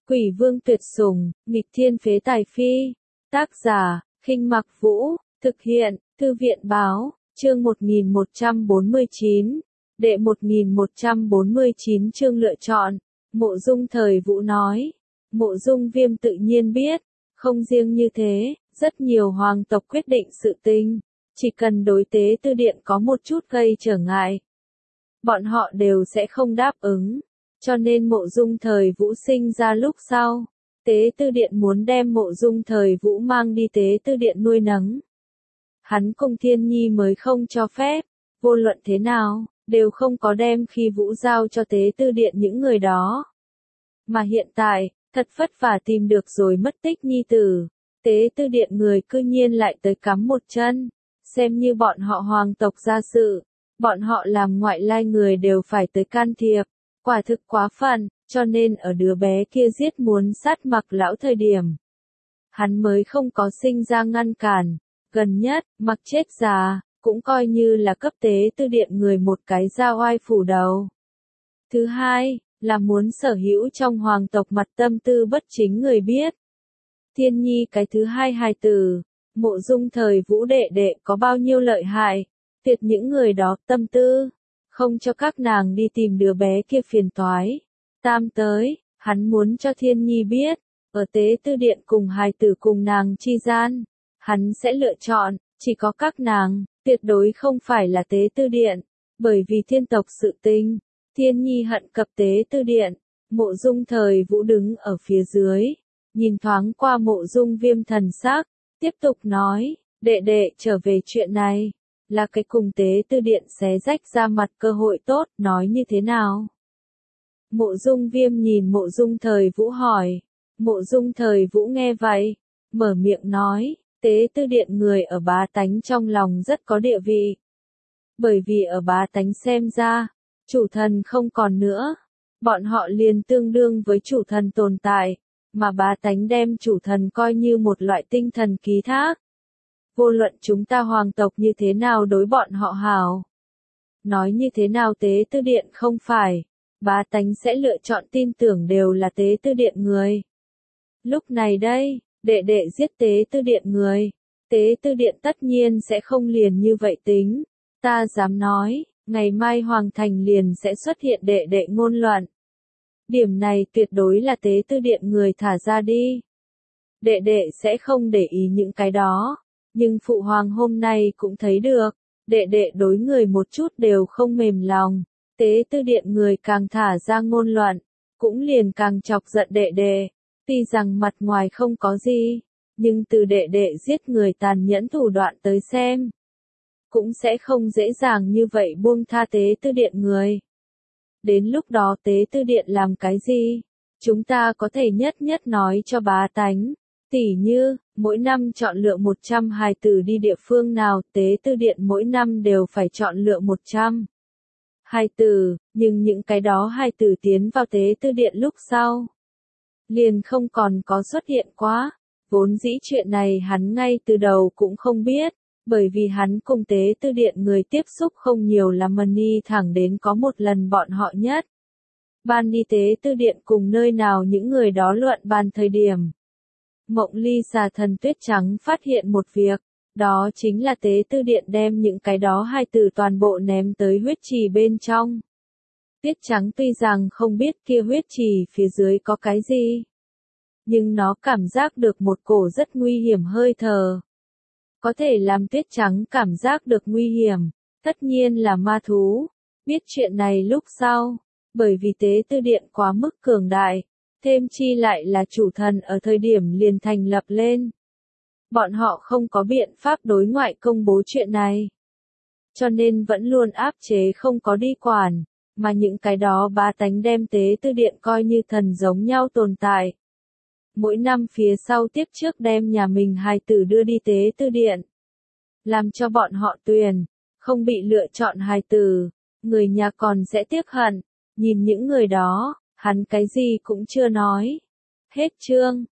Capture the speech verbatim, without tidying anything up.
Quỷ vương tuyệt sủng, nghịch thiên phế tài phi. Tác giả, Khinh Mặc Vũ, thực hiện, Thư viện Báo, chương một nghìn một trăm bốn mươi chín. Đệ một nghìn một trăm bốn mươi chín chương lựa chọn. Mộ Dung Thời Vũ nói. Mộ Dung Viêm tự nhiên biết, không riêng như thế, rất nhiều hoàng tộc quyết định sự tình, chỉ cần đối tế tư điện có một chút gây trở ngại, bọn họ đều sẽ không đáp ứng. Cho nên Mộ Dung Thời Vũ sinh ra lúc sau, tế tư điện muốn đem Mộ Dung Thời Vũ mang đi tế tư điện nuôi nấng. Hắn cùng Thiên Nhi mới không cho phép, vô luận thế nào, đều không có đem khi Vũ giao cho tế tư điện những người đó. Mà hiện tại, thật vất vả tìm được rồi mất tích nhi tử, tế tư điện người cư nhiên lại tới cắm một chân, xem như bọn họ hoàng tộc gia sự, bọn họ làm ngoại lai người đều phải tới can thiệp, quả thực quá phận, cho nên ở đứa bé kia giết muốn sát Mặc lão thời điểm, hắn mới không có sinh ra ngăn cản, gần nhất, Mặc chết già, cũng coi như là cấp tế tư điện người một cái ra oai phủ đầu. Thứ hai, là muốn sở hữu trong hoàng tộc mặt tâm tư bất chính người biết. Thiên Nhi cái thứ hai hài tử, Mộ Dung Thời Vũ đệ đệ có bao nhiêu lợi hại, tiệt những người đó tâm tư, không cho các nàng đi tìm đứa bé kia phiền toái. Tam tới, hắn muốn cho Thiên Nhi biết, ở tế tư điện cùng hài tử cùng nàng chi gian, hắn sẽ lựa chọn, chỉ có các nàng, tuyệt đối không phải là tế tư điện, bởi vì thiên tộc sự tình. Thiên Nhi hận cập tế tư điện, Mộ Dung Thời Vũ đứng ở phía dưới, nhìn thoáng qua Mộ Dung Viêm thần sắc, tiếp tục nói, đệ đệ trở về chuyện này, là cái cùng tế tư điện xé rách ra mặt cơ hội tốt, nói như thế nào? Mộ Dung Viêm nhìn Mộ Dung Thời Vũ hỏi, Mộ Dung Thời Vũ nghe vậy, mở miệng nói, tế tư điện người ở bá tánh trong lòng rất có địa vị. Bởi vì ở bá tánh xem ra, chủ thần không còn nữa, bọn họ liền tương đương với chủ thần tồn tại, mà bá tánh đem chủ thần coi như một loại tinh thần ký thác. Vô luận chúng ta hoàng tộc như thế nào đối bọn họ hảo, nói như thế nào tế tư điện không phải, bá tánh sẽ lựa chọn tin tưởng đều là tế tư điện người. Lúc này đây, đệ đệ giết tế tư điện người, tế tư điện tất nhiên sẽ không liền như vậy tính, ta dám nói. Ngày mai Hoàng Thành liền sẽ xuất hiện đệ đệ ngôn loạn. Điểm này tuyệt đối là tế tư điện người thả ra đi. Đệ đệ sẽ không để ý những cái đó. Nhưng Phụ Hoàng hôm nay cũng thấy được. Đệ đệ đối người một chút đều không mềm lòng. Tế tư điện người càng thả ra ngôn loạn. Cũng liền càng chọc giận đệ đệ. Tuy rằng mặt ngoài không có gì. Nhưng từ đệ đệ giết người tàn nhẫn thủ đoạn tới xem. Cũng sẽ không dễ dàng như vậy buông tha tế tư điện người. Đến lúc đó tế tư điện làm cái gì? Chúng ta có thể nhất nhất nói cho bá tánh. Tỉ như, mỗi năm chọn lựa một trăm hài tử đi địa phương nào, tế tư điện mỗi năm đều phải chọn lựa một trăm hài tử, nhưng những cái đó hài tử tiến vào tế tư điện lúc sau. Liền không còn có xuất hiện quá. Vốn dĩ chuyện này hắn ngay từ đầu cũng không biết. Bởi vì hắn cùng tế tư điện người tiếp xúc không nhiều là Mani thẳng đến có một lần bọn họ nhất. Ban đi tế tư điện cùng nơi nào những người đó luận bàn thời điểm. Mộng Ly xà thần tuyết trắng phát hiện một việc, đó chính là tế tư điện đem những cái đó hai từ toàn bộ ném tới huyết trì bên trong. Tuyết trắng tuy rằng không biết kia huyết trì phía dưới có cái gì, nhưng nó cảm giác được một cổ rất nguy hiểm hơi thở. Có thể làm tuyết trắng cảm giác được nguy hiểm, tất nhiên là ma thú. Biết chuyện này lúc sau, bởi vì tế tư điện quá mức cường đại, thêm chi lại là chủ thần ở thời điểm liền thành lập lên. Bọn họ không có biện pháp đối ngoại công bố chuyện này. Cho nên vẫn luôn áp chế không có đi quản, mà những cái đó bá tánh đem tế tư điện coi như thần giống nhau tồn tại. Mỗi năm phía sau tiếp trước đem nhà mình hài tử đưa đi tế tư điện. Làm cho bọn họ tuyền, không bị lựa chọn hài tử, người nhà còn sẽ tiếc hận. Nhìn những người đó, hắn cái gì cũng chưa nói. Hết chương.